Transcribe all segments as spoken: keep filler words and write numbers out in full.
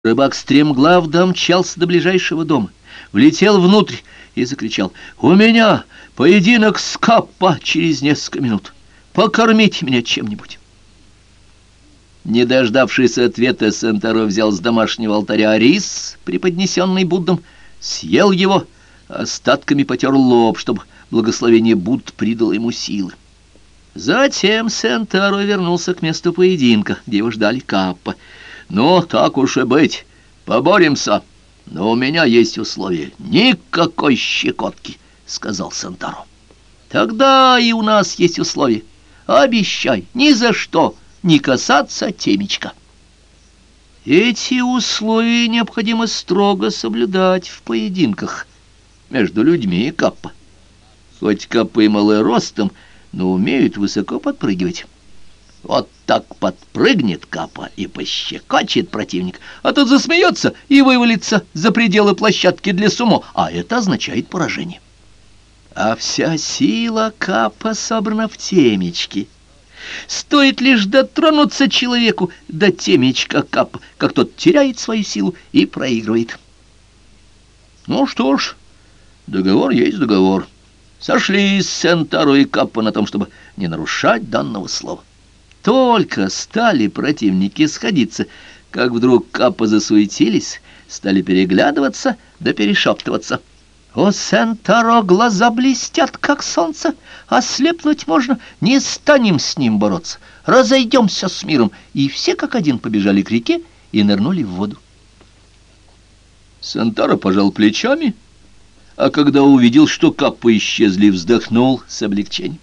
Рыбак стремглав домчался до ближайшего дома, влетел внутрь и закричал: «У меня поединок с Каппа через несколько минут. Покормите меня чем-нибудь». Не дождавшись ответа, Сентаро взял с домашнего алтаря рис, преподнесенный Буддом, съел его, остатками потер лоб, чтобы благословение Будд придало ему силы. Затем Сентаро вернулся к месту поединка, где его ждали Каппа. «Ну, так уж и быть, поборемся, но у меня есть условие. Никакой щекотки», — сказал Сентаро. «Тогда и у нас есть условие. Обещай ни за что не касаться темечка». Эти условия необходимо строго соблюдать в поединках между людьми и Каппа. Хоть Каппа и малый ростом, но умеют высоко подпрыгивать. Вот так подпрыгнет Каппа и пощекочет противник, а тот засмеется и вывалится за пределы площадки для сумо, а это означает поражение. А вся сила Каппа собрана в темечке. Стоит лишь дотронуться человеку до темечка Каппа, как тот теряет свою силу и проигрывает. Ну что ж, договор есть договор. Сошлись Сентаро и Каппа на том, чтобы не нарушать данного слова. Только стали противники сходиться, как вдруг Каппа засуетились, стали переглядываться да перешептываться. «О, Сентаро, глаза блестят, как солнце! Ослепнуть можно! Не станем с ним бороться! Разойдемся с миром!» И все как один побежали к реке и нырнули в воду. Сентаро пожал плечами, а когда увидел, что Каппа исчезли, вздохнул с облегчением.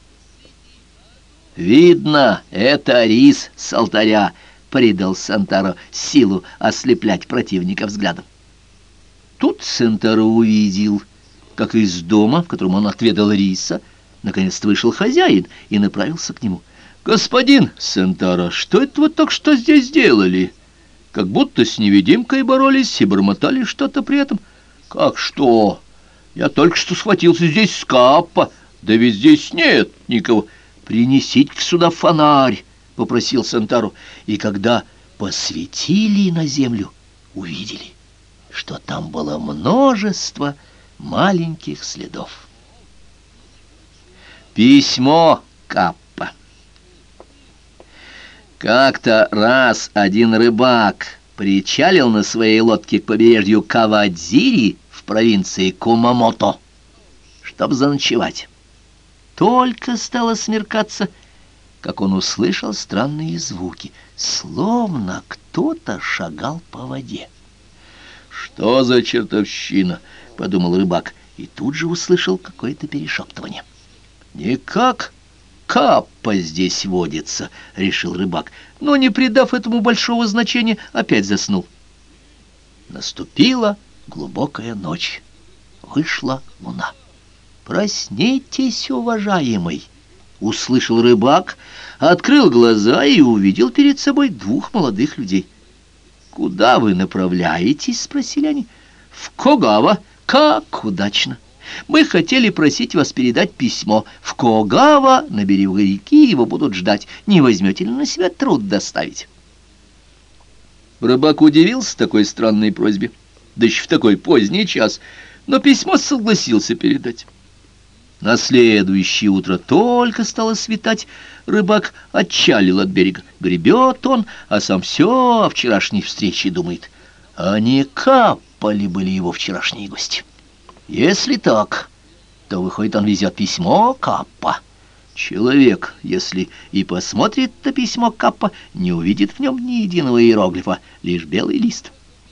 «Видно, это рис с алтаря», — придал Сентаро силу ослеплять противника взглядом. Тут Сентаро увидел, как из дома, в котором он отведал риса, наконец-то вышел хозяин и направился к нему. «Господин Сентаро, что это вы только что здесь делали? Как будто с невидимкой боролись и бормотали что-то при этом». «Как что? Я только что схватился здесь с Каппа, да ведь здесь нет никого». «Принесите сюда фонарь», — попросил Сентаро, и когда посветили на землю, увидели, что там было множество маленьких следов. Письмо Каппа. Как-то раз один рыбак причалил на своей лодке к побережью Кавадзири в провинции Кумамото, чтобы заночевать. Только стало смеркаться, как он услышал странные звуки, словно кто-то шагал по воде. «Что за чертовщина?» — подумал рыбак, и тут же услышал какое-то перешептывание. «Никак Каппа здесь водится», — решил рыбак, но, не придав этому большого значения, опять заснул. Наступила глубокая ночь. Вышла луна. «Проснитесь, уважаемый!» — услышал рыбак, открыл глаза и увидел перед собой двух молодых людей. «Куда вы направляетесь?» — спросили они. «В Когава». «Как удачно! Мы хотели просить вас передать письмо. В Когава, на берегу реки, его будут ждать. Не возьмете ли на себя труд доставить?» Рыбак удивился такой странной просьбе, да еще в такой поздний час, но письмо согласился передать. На следующее утро только стало светать, рыбак отчалил от берега. Гребет он, а сам все о вчерашней встрече думает. А не Каппа ли были его вчерашние гости? Если так, то, выходит, он везет письмо Каппа. Человек, если и посмотрит на письмо Каппа, не увидит в нем ни единого иероглифа, лишь белый лист.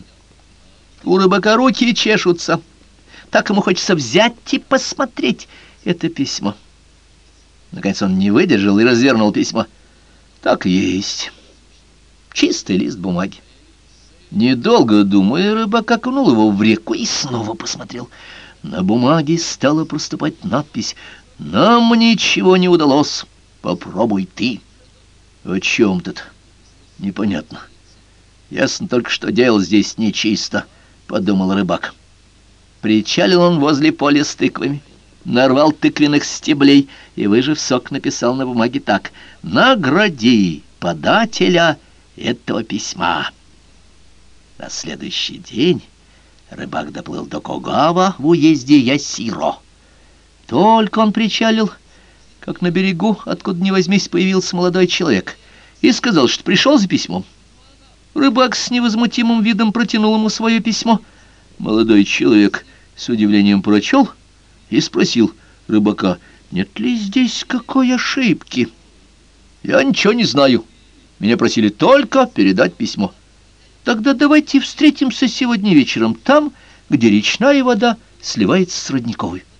У рыбака руки чешутся. Так ему хочется взять и посмотреть это письмо. Наконец он не выдержал и развернул письмо. Так и есть. Чистый лист бумаги. Недолго думая, рыбак окунул его в реку и снова посмотрел. На бумаге стала проступать надпись: «Нам ничего не удалось. Попробуй ты». О чем тут? Непонятно. Ясно только, что дело здесь нечисто, подумал рыбак. Причалил он возле поля с тыквами, нарвал тыквенных стеблей и, выжав сок, написал на бумаге так: «Награди подателя этого письма». На следующий день рыбак доплыл до Когава в уезде Ясиро. Только он причалил, как на берегу, откуда ни возьмись, появился молодой человек и сказал, что пришел за письмом. Рыбак с невозмутимым видом протянул ему свое письмо. Молодой человек с удивлением прочел и спросил рыбака, нет ли здесь какой ошибки. «Я ничего не знаю. Меня просили только передать письмо». «Тогда давайте встретимся сегодня вечером там, где речная вода сливается с родниковой».